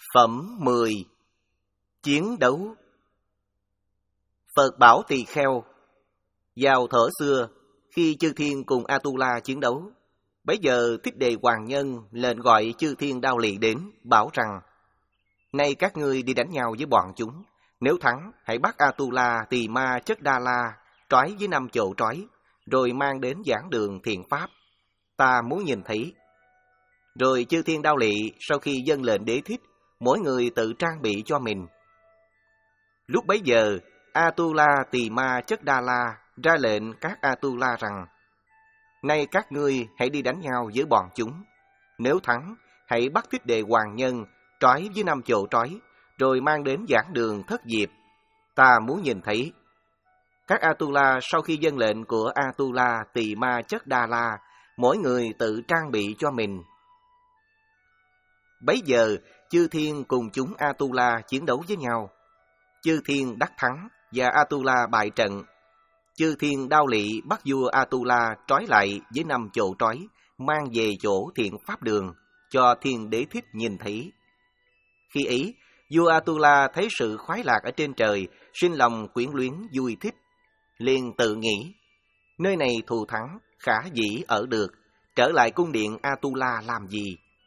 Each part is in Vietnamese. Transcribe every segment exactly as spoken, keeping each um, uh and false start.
Phẩm mười. Chiến đấu. Phật bảo Tỳ Kheo. Vào thuở xưa, khi chư thiên cùng Atula chiến đấu, bấy giờ Thích Đề Hoàng Nhân lệnh gọi chư thiên Đao Lị đến, bảo rằng: nay các ngươi đi đánh nhau với bọn chúng, nếu thắng hãy bắt Atula Tỳ Ma Chất Đa La trói với năm chậu trói, rồi mang đến giảng đường thiện pháp. Ta muốn nhìn thấy. Rồi chư thiên Đao Lị sau khi dâng lệnh đế thích, mỗi người tự trang bị cho mình. Lúc bấy giờ, Atula Tỳ Ma Chất Đa La ra lệnh các Atula rằng: nay các ngươi hãy đi đánh nhau với bọn chúng, nếu thắng hãy bắt Thích Đề Hoàng Nhân trói với năm chậu trói, rồi mang đến giảng đường Thất Diệp. Ta muốn nhìn thấy. Các Atula sau khi dâng lệnh của Atula Tỳ Ma Chất Đa La, mỗi người tự trang bị cho mình. Bấy giờ, chư thiên cùng chúng Atula chiến đấu với nhau. Chư thiên đắc thắng và Atula bại trận. Chư thiên Đao Lị bắt vua Atula trói lại với năm chậu trói, mang về chỗ thiện pháp đường, cho thiên đế thích nhìn thấy. Khi ấy, vua Atula thấy sự khoái lạc ở trên trời, sinh lòng quyến luyến vui thích, liền tự nghĩ: nơi này thù thắng, khả dĩ ở được, trở lại cung điện Atula làm gì?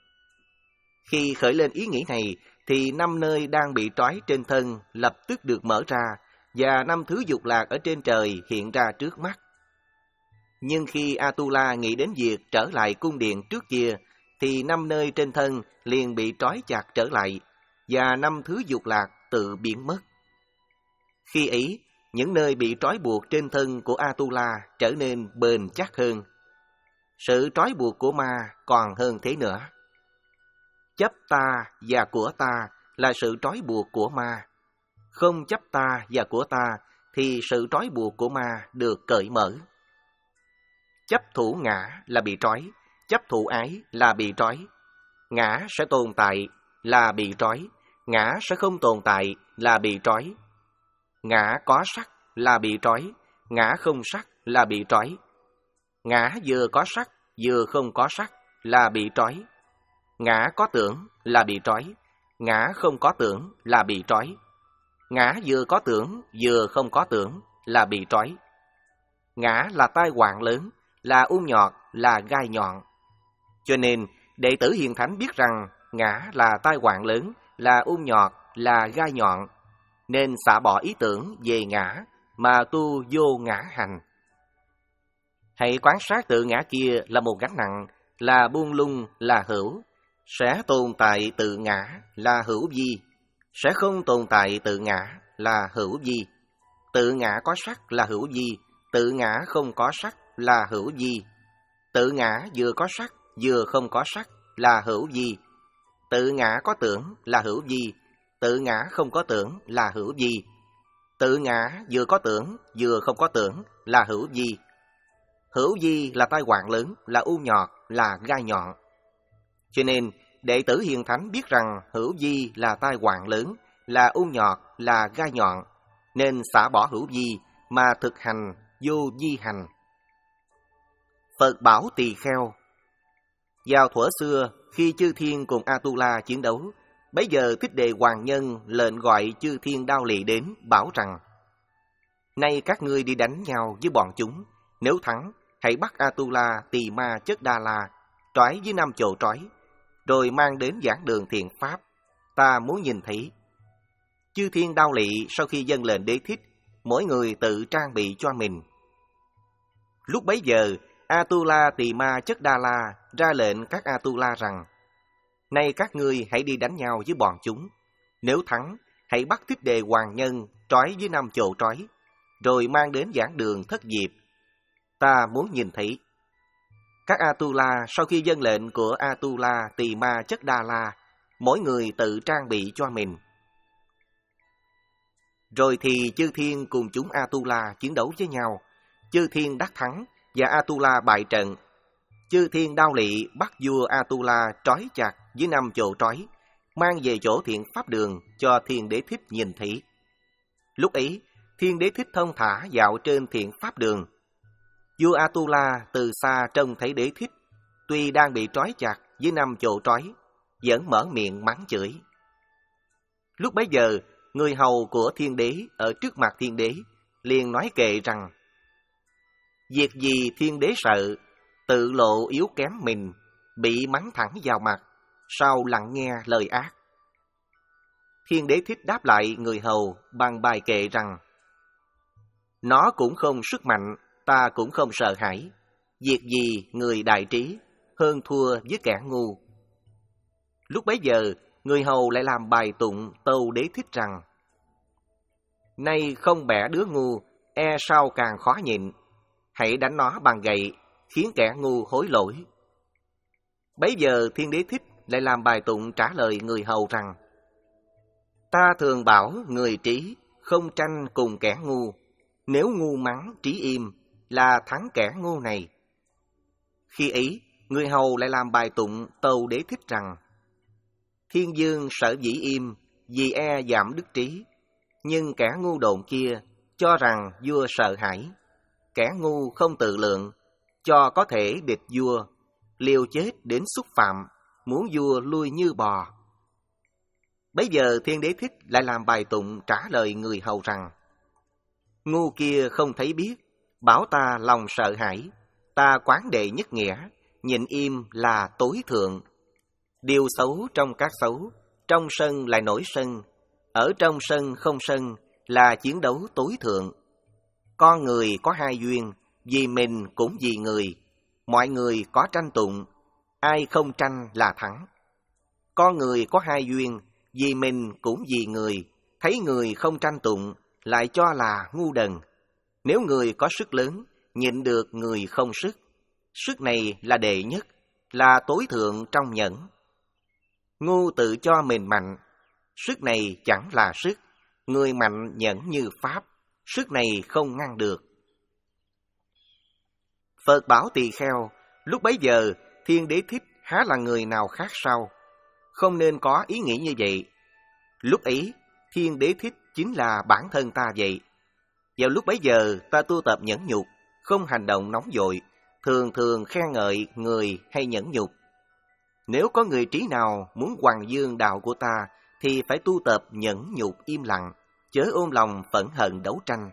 Khi khởi lên ý nghĩ này, thì năm nơi đang bị trói trên thân lập tức được mở ra, và năm thứ dục lạc ở trên trời hiện ra trước mắt. Nhưng khi Atula nghĩ đến việc trở lại cung điện trước kia, thì năm nơi trên thân liền bị trói chặt trở lại, và năm thứ dục lạc tự biến mất. Khi ấy, những nơi bị trói buộc trên thân của Atula trở nên bền chắc hơn. Sự trói buộc của ma còn hơn thế nữa. Chấp ta và của ta là sự trói buộc của ma. Không chấp ta và của ta thì sự trói buộc của ma được cởi mở. Chấp thủ ngã là bị trói, chấp thủ ái là bị trói. Ngã sẽ tồn tại là bị trói, ngã sẽ không tồn tại là bị trói. Ngã có sắc là bị trói, ngã không sắc là bị trói. Ngã vừa có sắc vừa không có sắc là bị trói. Ngã có tưởng là bị trói, ngã không có tưởng là bị trói. Ngã vừa có tưởng vừa không có tưởng là bị trói. Ngã là tai họa lớn, là u nhọt, là gai nhọn. Cho nên, đệ tử hiền thánh biết rằng ngã là tai họa lớn, là u nhọt, là gai nhọn, nên xả bỏ ý tưởng về ngã mà tu vô ngã hành. Hãy quan sát tự ngã kia là một gánh nặng, là buông lung, là hữu. Sẽ tồn tại tự ngã là hữu vi, sẽ không tồn tại tự ngã là hữu vi. Tự ngã có sắc là hữu vi, tự ngã không có sắc là hữu vi. Tự ngã vừa có sắc vừa không có sắc là hữu vi. Tự ngã có tưởng là hữu vi, tự ngã không có tưởng là hữu vi. Tự ngã vừa có tưởng vừa không có tưởng là hữu vi. Hữu vi là tai họa lớn, là u nhọt, là gai nhọn. Cho nên, đệ tử hiền thánh biết rằng hữu vi là tai họa lớn, là u nhọt, là gai nhọn, nên xả bỏ hữu vi mà thực hành vô vi hành. Phật bảo Tỳ Kheo. Vào thuở xưa, khi chư thiên cùng Atula chiến đấu, bấy giờ Thích Đề Hoàng Nhân lệnh gọi chư thiên Đao Lị đến, bảo rằng: nay các ngươi đi đánh nhau với bọn chúng, nếu thắng hãy bắt Atula Tỳ Ma Chất Đa La trói với năm chậu trói, rồi mang đến giảng đường thiện pháp. Ta muốn nhìn thấy. Chư thiên Đao Lị sau khi dâng lệnh đế thích, mỗi người tự trang bị cho mình. Lúc bấy giờ, Atula Tỳ Ma Chất Đa La ra lệnh các Atula rằng: nay các ngươi hãy đi đánh nhau với bọn chúng, nếu thắng hãy bắt Thích Đề Hoàng Nhân trói với năm chậu trói, rồi mang đến giảng đường Thất Diệp. Ta muốn nhìn thấy. Các Atula sau khi dâng lệnh của Atula Tỳ Ma Chất Đa La, mỗi người tự trang bị cho mình. Rồi thì chư thiên cùng chúng Atula chiến đấu với nhau. Chư thiên đắc thắng và Atula bại trận. Chư thiên Đao Lị bắt vua Atula trói chặt với năm chậu trói, mang về chỗ thiện pháp đường cho thiên đế thích nhìn thấy. Lúc ấy, thiên đế thích thông thả dạo trên thiện pháp đường. Vua Atula từ xa trông thấy đế thích, tuy đang bị trói chặt với năm chậu trói, vẫn mở miệng mắng chửi: Lúc bấy giờ, người hầu của thiên đế ở trước mặt thiên đế liền nói kệ rằng: việc gì thiên đế sợ, tự lộ yếu kém mình, bị mắng thẳng vào mặt, sao lặng nghe lời ác. Thiên đế thích đáp lại người hầu bằng bài kệ rằng: nó cũng không sức mạnh, ta cũng không sợ hãi. Việc gì người đại trí, hơn thua với kẻ ngu. Lúc bấy giờ, người hầu lại làm bài tụng tâu đế thích rằng: nay không bẻ đứa ngu, e sao càng khó nhịn. Hãy đánh nó bằng gậy, khiến kẻ ngu hối lỗi. Bấy giờ thiên đế thích lại làm bài tụng trả lời người hầu rằng: ta thường bảo người trí, không tranh cùng kẻ ngu. Nếu ngu mắng trí im, là thắng kẻ ngu này. Khi ấy, người hầu lại làm bài tụng tâu đế thích rằng: thiên dương sở dĩ im, vì e giảm đức trí. Nhưng kẻ ngu độn kia, cho rằng vua sợ hãi. Kẻ ngu không tự lượng, cho có thể địch vua. Liều chết đến xúc phạm, muốn vua lui như bò. Bấy giờ thiên đế thích lại làm bài tụng trả lời người hầu rằng: ngu kia không thấy biết, bảo ta lòng sợ hãi. Ta quán đệ nhất nghĩa, nhịn im là tối thượng. Điều xấu trong các xấu, trong sân lại nổi sân. Ở trong sân không sân, là chiến đấu tối thượng. Con người có hai duyên, vì mình cũng vì người. Mọi người có tranh tụng, ai không tranh là thắng. Con người có hai duyên, vì mình cũng vì người. Thấy người không tranh tụng, lại cho là ngu đần. Nếu người có sức lớn, nhịn được người không sức. Sức này là đệ nhất, là tối thượng trong nhẫn. Ngu tự cho mình mạnh, sức này chẳng là sức. Người mạnh nhẫn như pháp, sức này không ngăn được. Phật bảo tỳ kheo, lúc bấy giờ thiên đế thích há là người nào khác sao? Không nên có ý nghĩ như vậy. Lúc ấy, thiên đế thích chính là bản thân ta vậy. Vào lúc bấy giờ ta tu tập nhẫn nhục, không hành động nóng vội, thường thường khen ngợi người hay nhẫn nhục. Nếu có người trí nào muốn hoằng dương đạo của ta, thì phải tu tập nhẫn nhục im lặng, chớ ôm lòng phẫn hận đấu tranh.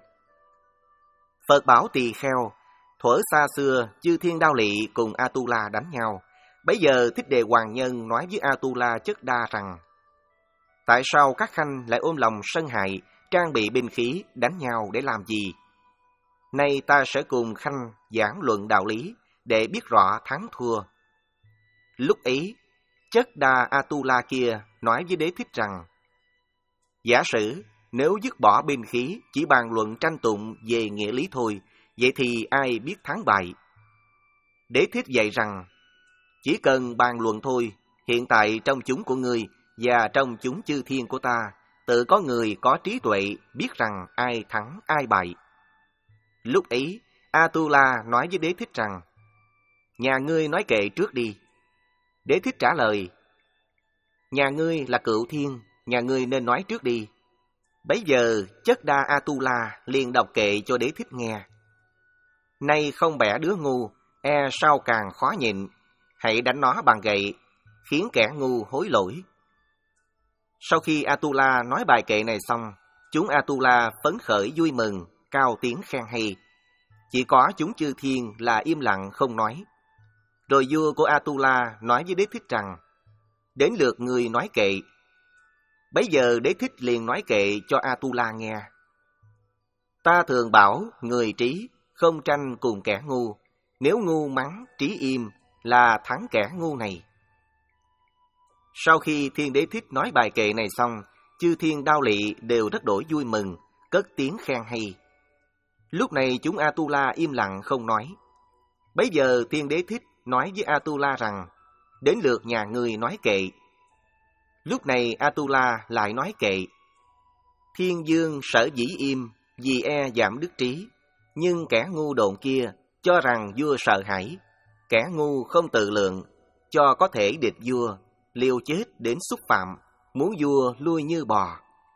Phật bảo tỳ kheo, thuở xa xưa chư thiên đao lị cùng Atula đánh nhau. Bấy giờ Thích Đề Hoàng Nhân nói với Atula Chất Đa rằng: tại sao các khanh lại ôm lòng sân hại, trang bị binh khí đánh nhau để làm gì? Nay ta sẽ cùng khanh giảng luận đạo lý để biết rõ thắng thua. Lúc ấy, Chất Đa Atula kia nói với Đế Thích rằng: giả sử nếu dứt bỏ binh khí, chỉ bàn luận tranh tụng về nghĩa lý thôi, vậy thì ai biết thắng bại? Đế Thích dạy rằng: chỉ cần bàn luận thôi, hiện tại trong chúng của ngươi và trong chúng chư thiên của ta, tự có người có trí tuệ biết rằng ai thắng ai bại. Lúc ấy, Atula nói với Đế Thích rằng: nhà ngươi nói kệ trước đi. Đế Thích trả lời: nhà ngươi là cựu thiên, nhà ngươi nên nói trước đi. Bấy giờ Chất Đa Atula liền đọc kệ cho Đế Thích nghe. Nay không bẻ đứa ngu, e sao càng khó nhịn. Hãy đánh nó bằng gậy, khiến kẻ ngu hối lỗi. Sau khi Atula nói bài kệ này xong, chúng Atula phấn khởi vui mừng, cao tiếng khen hay. Chỉ có chúng chư thiên là im lặng không nói. Rồi vua của Atula nói với Đế Thích rằng: đến lượt người nói kệ. Bấy giờ Đế Thích liền nói kệ cho Atula nghe. Ta thường bảo người trí, không tranh cùng kẻ ngu. Nếu ngu mắng trí im, là thắng kẻ ngu này. Sau khi thiên đế thích nói bài kệ này xong, chư thiên đao lị đều rất đổi vui mừng, cất tiếng khen hay. Lúc này chúng Atula im lặng không nói. Bấy giờ thiên đế thích nói với Atula rằng: đến lượt nhà ngươi nói kệ. Lúc này Atula lại nói kệ. Thiên dương sở dĩ im, vì e giảm đức trí. Nhưng kẻ ngu độn kia, cho rằng vua sợ hãi. Kẻ ngu không tự lượng, cho có thể địch vua. Liều chết đến xúc phạm, muốn vua lui như bò.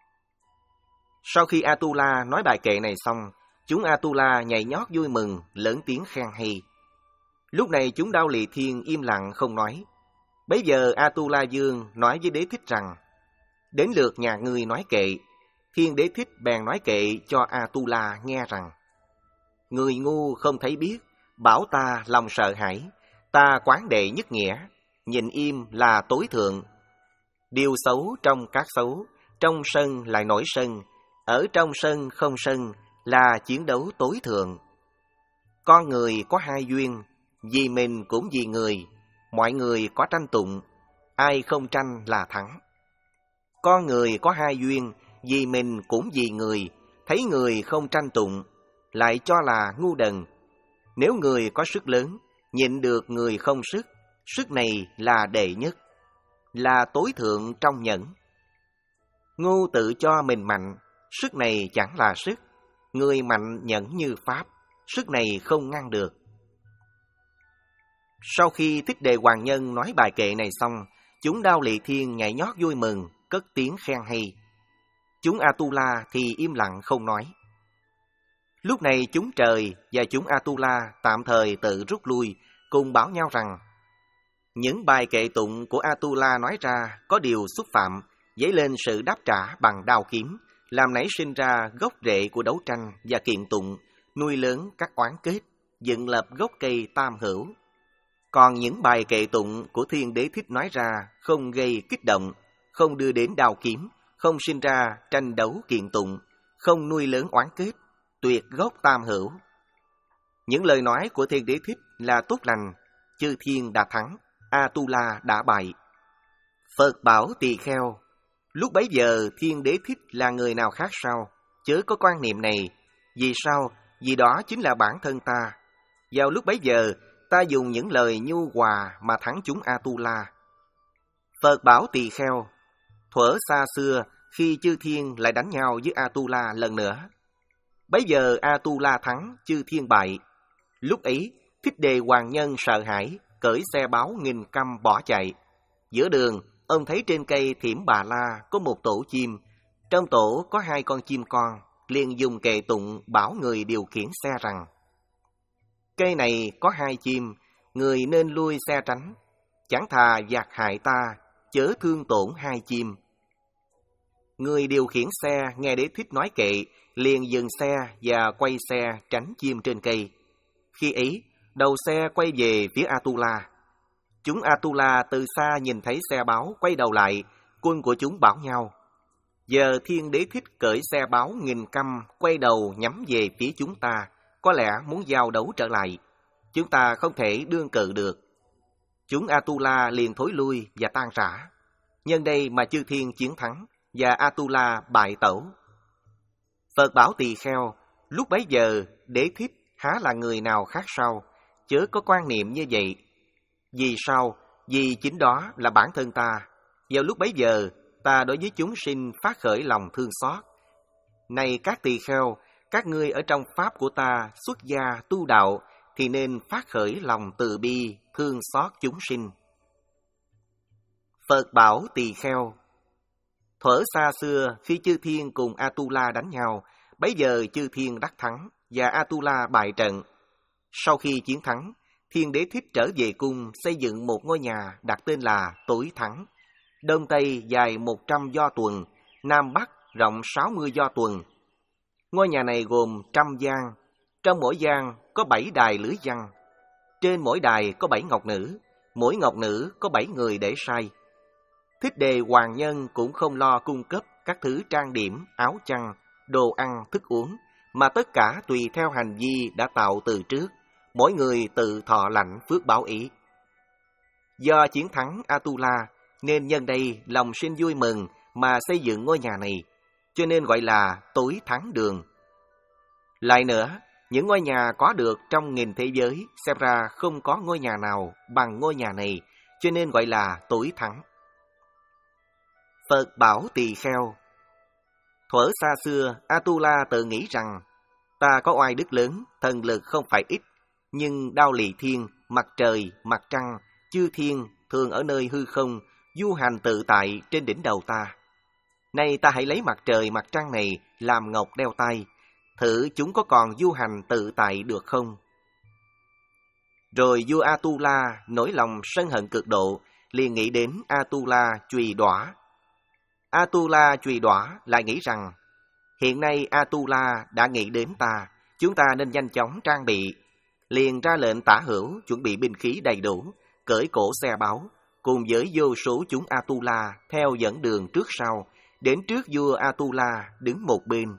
Sau khi Atula nói bài kệ này xong, chúng Atula nhảy nhót vui mừng, lớn tiếng khen hay. Lúc này chúng Đao Lị Thiên im lặng không nói. Bấy giờ Atula Dương nói với Đế Thích rằng: Đến lượt nhà ngươi nói kệ, Thiên Đế Thích bèn nói kệ cho Atula nghe rằng: Người ngu không thấy biết, bảo ta lòng sợ hãi, ta quán đệ nhất nghĩa, nhịn im là tối thượng. Điều xấu trong các xấu, trong sân lại nổi sân, ở trong sân không sân là chiến đấu tối thượng. Con người có hai duyên, vì mình cũng vì người, mọi người có tranh tụng, ai không tranh là thắng. Con người có hai duyên, vì mình cũng vì người, thấy người không tranh tụng, lại cho là ngu đần. Nếu người có sức lớn, nhịn được người không sức, sức này là đệ nhất, là tối thượng trong nhẫn. Ngu tự cho mình mạnh, sức này chẳng là sức, người mạnh nhẫn như pháp, sức này không ngăn được. Sau khi Thích Đề Hoàng Nhân nói bài kệ này xong, chúng Đao Lị Thiên nhảy nhót vui mừng, cất tiếng khen hay. Chúng Atula thì im lặng không nói. Lúc này chúng trời và chúng Atula tạm thời tự rút lui, cùng bảo nhau rằng những bài kệ tụng của Atula nói ra có điều xúc phạm, dấy lên sự đáp trả bằng đao kiếm, làm nảy sinh ra gốc rễ của đấu tranh và kiện tụng, nuôi lớn các oán kết, dựng lập gốc cây tam hữu. Còn những bài kệ tụng của Thiên Đế Thích nói ra không gây kích động, không đưa đến đao kiếm, không sinh ra tranh đấu kiện tụng, không nuôi lớn oán kết, tuyệt gốc tam hữu. Những lời nói của Thiên Đế Thích là tốt lành, chư thiên đã thắng, Atula đã bại. Phật bảo tỳ kheo, lúc bấy giờ Thiên Đế Thích là người nào khác sao? Chớ có quan niệm này. Vì sao? Vì đó chính là bản thân ta. Vào lúc bấy giờ, ta dùng những lời nhu hòa mà thắng chúng Atula. Phật bảo tỳ kheo, thuở xa xưa, khi chư thiên lại đánh nhau với Atula lần nữa. Bấy giờ Atula thắng, chư thiên bại. Lúc ấy, Thích Đề Hoàng Nhân sợ hãi, cởi xe báo nghìn căm bỏ chạy. Giữa đường, ông thấy trên cây Thiểm Bà La có một tổ chim. Trong tổ có hai con chim con, liền dùng kệ tụng bảo người điều khiển xe rằng: Cây này có hai chim, người nên lui xe tránh. Chẳng thà giặc hại ta, chớ thương tổn hai chim. Người điều khiển xe nghe Đế Thích nói kệ, liền dừng xe và quay xe tránh chim trên cây. Khi ấy, đầu xe quay về phía Atula. Chúng Atula từ xa nhìn thấy xe báo quay đầu lại, quân của chúng bảo nhau: Giờ Thiên Đế Thích cởi xe báo nghìn căm quay đầu nhắm về phía chúng ta, có lẽ muốn giao đấu trở lại. Chúng ta không thể đương cự được. Chúng Atula liền thối lui và tan rã. Nhân đây mà chư thiên chiến thắng và Atula bại tẩu. Phật bảo tỳ kheo, lúc bấy giờ Đế Thích há là người nào khác sao? Chớ có quan niệm như vậy. Vì sao? Vì chính đó là bản thân ta. Vào lúc bấy giờ, ta đối với chúng sinh phát khởi lòng thương xót. Này các tỳ kheo, các ngươi ở trong pháp của ta xuất gia tu đạo thì nên phát khởi lòng từ bi, thương xót chúng sinh. Phật bảo tỳ kheo, thuở xa xưa khi chư thiên cùng Atula đánh nhau, bấy giờ chư thiên đắc thắng và Atula bại trận. Sau khi chiến thắng, Thiên Đế Thích trở về cung xây dựng một ngôi nhà đặt tên là Tối Thắng. Đông Tây dài một trăm do tuần, Nam Bắc rộng sáu mươi do tuần. Ngôi nhà này gồm trăm gian, trong mỗi gian có bảy đài lưới văn. Trên mỗi đài có bảy ngọc nữ, mỗi ngọc nữ có bảy người để sai. Thích Đề Hoàng Nhân cũng không lo cung cấp các thứ trang điểm, áo chăn, đồ ăn, thức uống, mà tất cả tùy theo hành vi đã tạo từ trước, mỗi người tự thọ lãnh phước báo ý. Do chiến thắng Atula, nên nhân đây lòng sinh vui mừng mà xây dựng ngôi nhà này, cho nên gọi là Tối Thắng Đường. Lại nữa, những ngôi nhà có được trong nghìn thế giới, xem ra không có ngôi nhà nào bằng ngôi nhà này, cho nên gọi là Tối Thắng. Phật bảo tỳ kheo, thuở xa xưa, Atula tự nghĩ rằng, ta có oai đức lớn, thần lực không phải ít, nhưng Đao Lị Thiên, mặt trời, mặt trăng, chư thiên thường ở nơi hư không, du hành tự tại trên đỉnh đầu ta. Nay ta hãy lấy mặt trời, mặt trăng này làm ngọc đeo tay, thử chúng có còn du hành tự tại được không? Rồi vua Atula nổi lòng sân hận cực độ, liền nghĩ đến Atula chùy đọa. Atula Chùy Đỏa lại nghĩ rằng, hiện nay Atula đã nghĩ đến ta, chúng ta nên nhanh chóng trang bị. Liền ra lệnh Tả Hữu chuẩn bị binh khí đầy đủ, cởi cổ xe báu, cùng với vô số chúng Atula theo dẫn đường trước sau, đến trước vua Atula đứng một bên.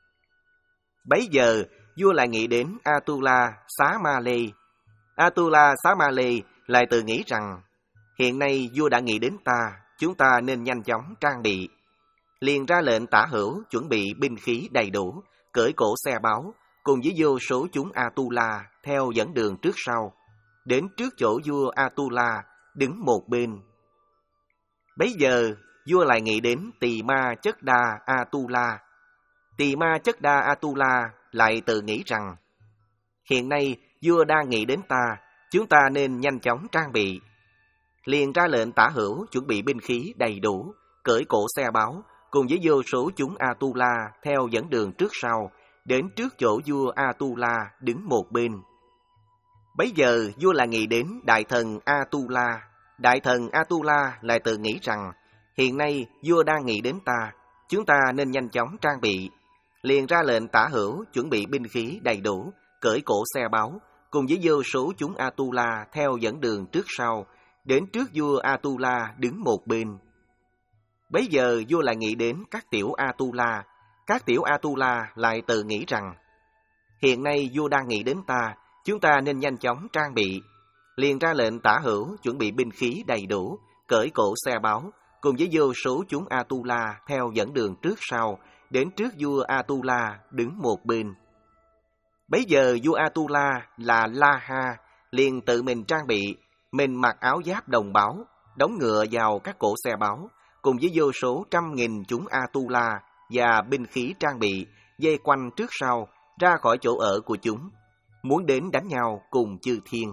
Bấy giờ, vua lại nghĩ đến Atula Xá Ma Lê. Atula Xá Ma Lê lại tự nghĩ rằng, hiện nay vua đã nghĩ đến ta, chúng ta nên nhanh chóng trang bị. Liền ra lệnh Tả Hữu chuẩn bị binh khí đầy đủ, cởi cổ xe báu, cùng với vô số chúng Atula theo dẫn đường trước sau, đến trước chỗ vua Atula đứng một bên. Bấy giờ, vua lại nghĩ đến Tỳ Ma Chất Đa Atula. Tỳ Ma Chất Đa Atula lại tự nghĩ rằng, hiện nay vua đang nghĩ đến ta, chúng ta nên nhanh chóng trang bị. Liền ra lệnh Tả Hữu chuẩn bị binh khí đầy đủ, cởi cổ xe báu, cùng với vô số chúng Atula theo dẫn đường trước sau, đến trước chỗ vua Atula đứng một bên. Bấy giờ vua lại nghĩ đến đại thần Atula. Đại thần Atula lại tự nghĩ rằng, hiện nay vua đang nghĩ đến ta, chúng ta nên nhanh chóng trang bị. Liền ra lệnh Tả Hữu chuẩn bị binh khí đầy đủ, cởi cổ xe báu, cùng với vô số chúng Atula theo dẫn đường trước sau, đến trước vua Atula đứng một bên. Bấy giờ vua lại nghĩ đến các tiểu Atula. Các tiểu Atula lại tự nghĩ rằng, hiện nay vua đang nghĩ đến ta, chúng ta nên nhanh chóng trang bị. Liền ra lệnh Tả Hữu chuẩn bị binh khí đầy đủ, cởi cổ xe báu, cùng với vô số chúng Atula theo dẫn đường trước sau, đến trước vua Atula đứng một bên. Bấy giờ vua Atula là La Ha, liền tự mình trang bị, mình mặc áo giáp đồng báu, đóng ngựa vào các cổ xe báu, cùng với vô số trăm nghìn chúng Atula và binh khí trang bị, dây quanh trước sau, ra khỏi chỗ ở của chúng, muốn đến đánh nhau cùng chư thiên.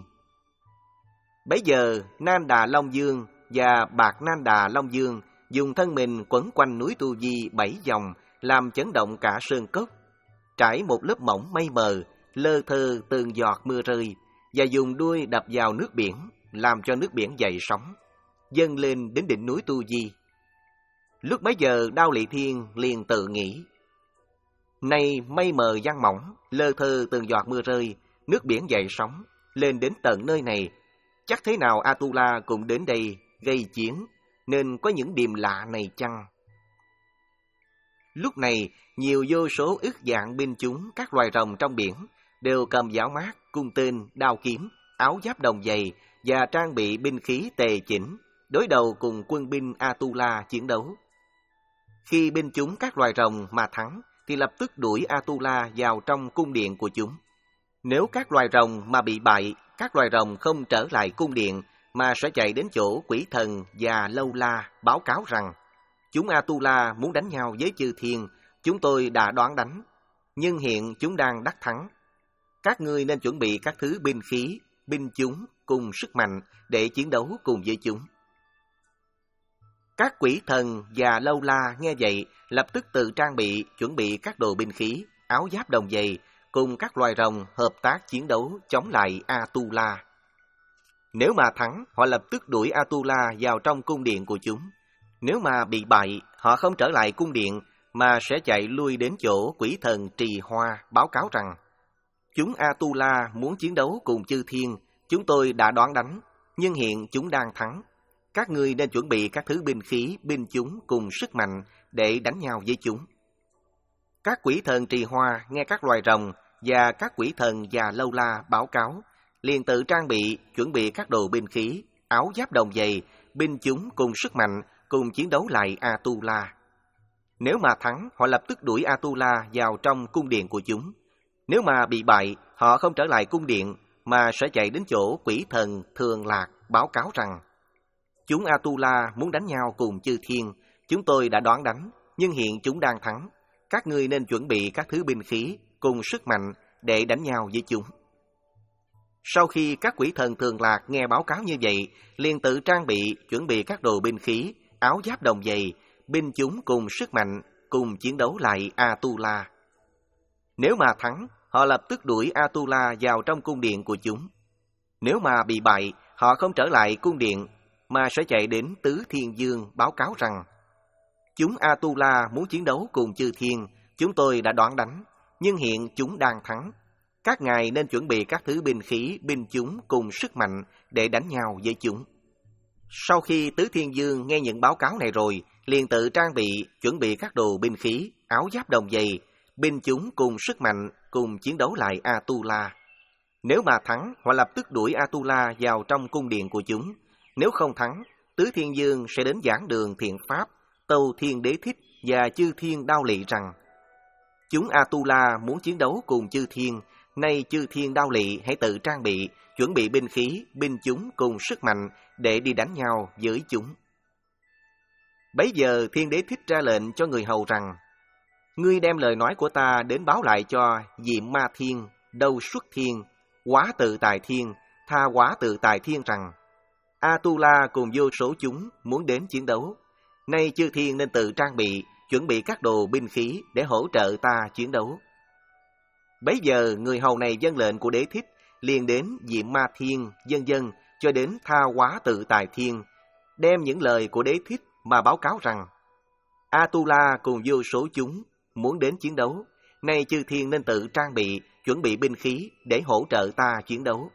Bấy giờ, Nan Đà Long Dương và Bạc Nan Đà Long Dương dùng thân mình quấn quanh núi Tu Di bảy vòng, làm chấn động cả sơn cốc, trải một lớp mỏng mây mờ, lơ thơ từng giọt mưa rơi, và dùng đuôi đập vào nước biển, làm cho nước biển dậy sóng, dâng lên đến đỉnh núi Tu Di. Lúc bấy giờ Đao Lị Thiên liền tự nghĩ, nay mây mờ giăng mỏng, lơ thơ từng giọt mưa rơi, nước biển dậy sóng, lên đến tận nơi này, chắc thế nào Atula cũng đến đây gây chiến, nên có những điềm lạ này chăng? Lúc này, nhiều vô số ức dạng binh chúng các loài rồng trong biển đều cầm giáo mát, cung tên, đao kiếm, áo giáp đồng dày và trang bị binh khí tề chỉnh, đối đầu cùng quân binh Atula chiến đấu. Khi binh chúng các loài rồng mà thắng, thì lập tức đuổi Atula vào trong cung điện của chúng. Nếu các loài rồng mà bị bại, các loài rồng không trở lại cung điện, mà sẽ chạy đến chỗ quỷ thần và Lâu La báo cáo rằng, chúng Atula muốn đánh nhau với chư thiên, chúng tôi đã đoán đánh, nhưng hiện chúng đang đắc thắng. Các ngươi nên chuẩn bị các thứ binh khí, binh chúng cùng sức mạnh để chiến đấu cùng với chúng. Các quỷ thần và Lâu La nghe vậy, lập tức tự trang bị, chuẩn bị các đồ binh khí, áo giáp đồng dày, cùng các loài rồng hợp tác chiến đấu chống lại Atula. Nếu mà thắng, họ lập tức đuổi Atula vào trong cung điện của chúng. Nếu mà bị bại, họ không trở lại cung điện, mà sẽ chạy lui đến chỗ quỷ thần Trì Hoa báo cáo rằng, chúng Atula muốn chiến đấu cùng chư thiên, chúng tôi đã đoán đánh, nhưng hiện chúng đang thắng. Các ngươi nên chuẩn bị các thứ binh khí, binh chúng cùng sức mạnh để đánh nhau với chúng. Các quỷ thần Trì Hoa nghe các loài rồng và các quỷ thần và Lâu La báo cáo, liền tự trang bị, chuẩn bị các đồ binh khí, áo giáp đồng dày, binh chúng cùng sức mạnh, cùng chiến đấu lại Atula. Nếu mà thắng, họ lập tức đuổi Atula vào trong cung điện của chúng. Nếu mà bị bại, họ không trở lại cung điện, mà sẽ chạy đến chỗ quỷ thần Thường Lạc báo cáo rằng, chúng Atula muốn đánh nhau cùng chư thiên, chúng tôi đã đoán đánh, nhưng hiện chúng đang thắng. Các ngươi nên chuẩn bị các thứ binh khí cùng sức mạnh để đánh nhau với chúng. Sau khi các quỷ thần Thường Lạc nghe báo cáo như vậy, liền tự trang bị, chuẩn bị các đồ binh khí, áo giáp đồng dày, binh chúng cùng sức mạnh, cùng chiến đấu lại Atula. Nếu mà thắng, họ lập tức đuổi Atula vào trong cung điện của chúng. Nếu mà bị bại, họ không trở lại cung điện, mà sẽ chạy đến Tứ Thiên Dương báo cáo rằng, Chúng Atula muốn chiến đấu cùng chư thiên, chúng tôi đã đoán đánh, nhưng hiện chúng đang thắng. Các ngài nên chuẩn bị các thứ binh khí, binh chúng cùng sức mạnh để đánh nhau với chúng. Sau khi Tứ Thiên Dương nghe những báo cáo này rồi, liền tự trang bị, chuẩn bị các đồ binh khí, áo giáp đồng dày, binh chúng cùng sức mạnh, cùng chiến đấu lại Atula. Nếu mà thắng, họ lập tức đuổi Atula vào trong cung điện của chúng. Nếu không thắng, Tứ Thiên Dương sẽ đến giảng đường thiện pháp, tâu Thiên Đế Thích và chư thiên Đao Lị rằng: chúng Atula muốn chiến đấu cùng chư thiên, nay chư thiên Đao Lị hãy tự trang bị, chuẩn bị binh khí, binh chúng cùng sức mạnh để đi đánh nhau với chúng. Bấy giờ Thiên Đế Thích ra lệnh cho người hầu rằng: ngươi đem lời nói của ta đến báo lại cho Diệm Ma Thiên, Đâu Xuất Thiên, Quá Tự Tài Thiên, Tha Quá Tự Tài Thiên rằng: Atula cùng vô số chúng muốn đến chiến đấu. Nay chư thiên nên tự trang bị, chuẩn bị các đồ binh khí để hỗ trợ ta chiến đấu. Bấy giờ người hầu này vâng lệnh của Đế Thích, liền đến Diệm Ma Thiên, vân vân cho đến Tha Quá Tự Tài Thiên, đem những lời của Đế Thích mà báo cáo rằng: Atula cùng vô số chúng muốn đến chiến đấu. Nay chư thiên nên tự trang bị, chuẩn bị binh khí để hỗ trợ ta chiến đấu.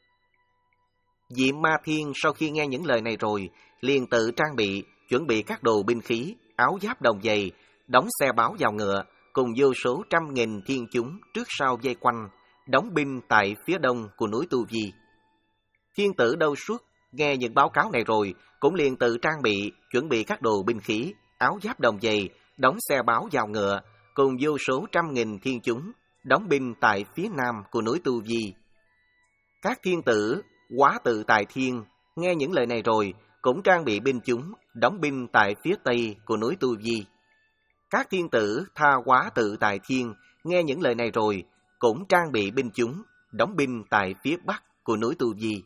Diệm Ma Thiên sau khi nghe những lời này rồi, liền tự trang bị, chuẩn bị các đồ binh khí, áo giáp đồng dày, đóng xe báo vào ngựa, cùng vô số trăm nghìn thiên chúng trước sau vây quanh, đóng binh tại phía đông của núi Tu Vi. Thiên tử Đâu Xuất nghe những báo cáo này rồi, cũng liền tự trang bị, chuẩn bị các đồ binh khí, áo giáp đồng dày, đóng xe báo vào ngựa, cùng vô số trăm nghìn thiên chúng, đóng binh tại phía nam của núi Tu Vi. Các thiên tử Quá Tự Tài Thiên nghe những lời này rồi, cũng trang bị binh chúng, đóng binh tại phía tây của núi Tu Vi. Các thiên tử Tha Quá Tự Tài Thiên nghe những lời này rồi, cũng trang bị binh chúng, đóng binh tại phía bắc của núi Tu Vi.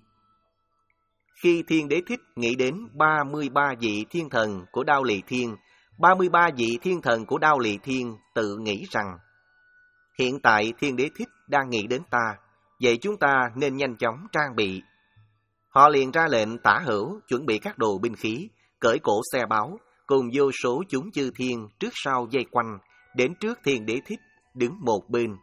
Khi Thiên Đế Thích nghĩ đến ba mươi ba vị thiên thần của Đao Lị Thiên, ba mươi ba vị thiên thần của Đao Lị Thiên tự nghĩ rằng: hiện tại Thiên Đế Thích đang nghĩ đến ta, vậy chúng ta nên nhanh chóng trang bị. Họ liền ra lệnh Tả Hữu chuẩn bị các đồ binh khí, cởi cổ xe báo, cùng vô số chúng chư thiên trước sau vây quanh, đến trước Thiên Đế Thích, đứng một bên.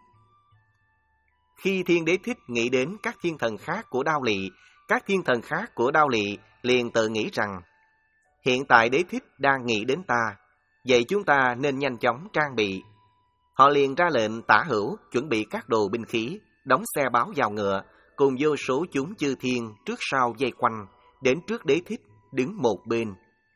Khi Thiên Đế Thích nghĩ đến các thiên thần khác của Đao Lị, các thiên thần khác của Đao Lị liền tự nghĩ rằng: hiện tại Đế Thích đang nghĩ đến ta, vậy chúng ta nên nhanh chóng trang bị. Họ liền ra lệnh Tả Hữu chuẩn bị các đồ binh khí, đóng xe báo vào ngựa, cùng vô số chúng chư thiên trước sau vây quanh, đến trước Đế Thích, đứng một bên.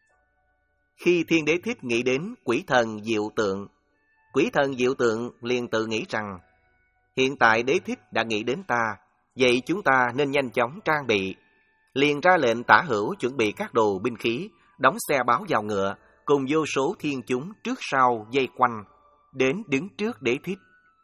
Khi Thiên Đế Thích nghĩ đến quỷ thần Diệu Tượng, quỷ thần Diệu Tượng liền tự nghĩ rằng: hiện tại Đế Thích đã nghĩ đến ta, vậy chúng ta nên nhanh chóng trang bị. Liền ra lệnh Tả Hữu chuẩn bị các đồ binh khí, đóng xe báo vào ngựa, cùng vô số thiên chúng trước sau vây quanh, đến đứng trước Đế Thích.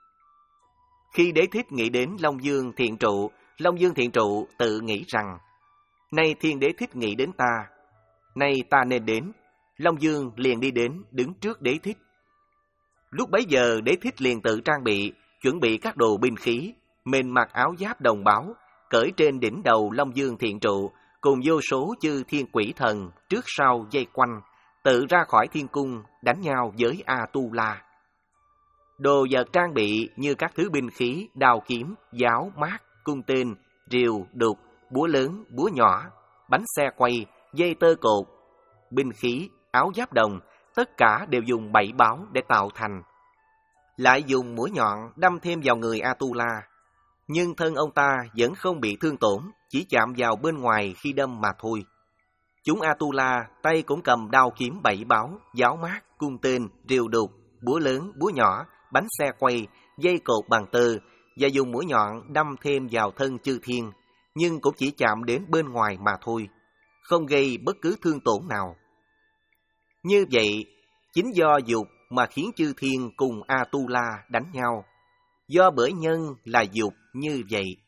Khi Đế Thích nghĩ đến Long Dương Thiện Trụ, Long Dương Thiện Trụ tự nghĩ rằng: nay Thiên Đế Thích nghĩ đến ta, nay ta nên đến. Long Dương liền đi đến đứng trước Đế Thích. Lúc bấy giờ Đế Thích liền tự trang bị, chuẩn bị các đồ binh khí, mền mặc áo giáp đồng báo, cởi trên đỉnh đầu Long Dương Thiện Trụ, cùng vô số chư thiên quỷ thần trước sau vây quanh, tự ra khỏi thiên cung đánh nhau với Atula. Đồ vật trang bị như các thứ binh khí, đao kiếm, giáo, mát, cung tên, rìu, đục, búa lớn, búa nhỏ, bánh xe quay, dây tơ cột, binh khí, áo giáp đồng, tất cả đều dùng bảy báo để tạo thành. Lại dùng mũi nhọn đâm thêm vào người Atula, nhưng thân ông ta vẫn không bị thương tổn, chỉ chạm vào bên ngoài khi đâm mà thôi. Chúng Atula tay cũng cầm đao kiếm bảy báo, giáo mát, cung tên, rìu đục, búa lớn, búa nhỏ, bánh xe quay, dây cột bằng tơ, và dùng mũi nhọn đâm thêm vào thân chư thiên, nhưng cũng chỉ chạm đến bên ngoài mà thôi, không gây bất cứ thương tổn nào. Như vậy, chính do dục mà khiến chư thiên cùng Atula đánh nhau, do bởi nhân là dục như vậy.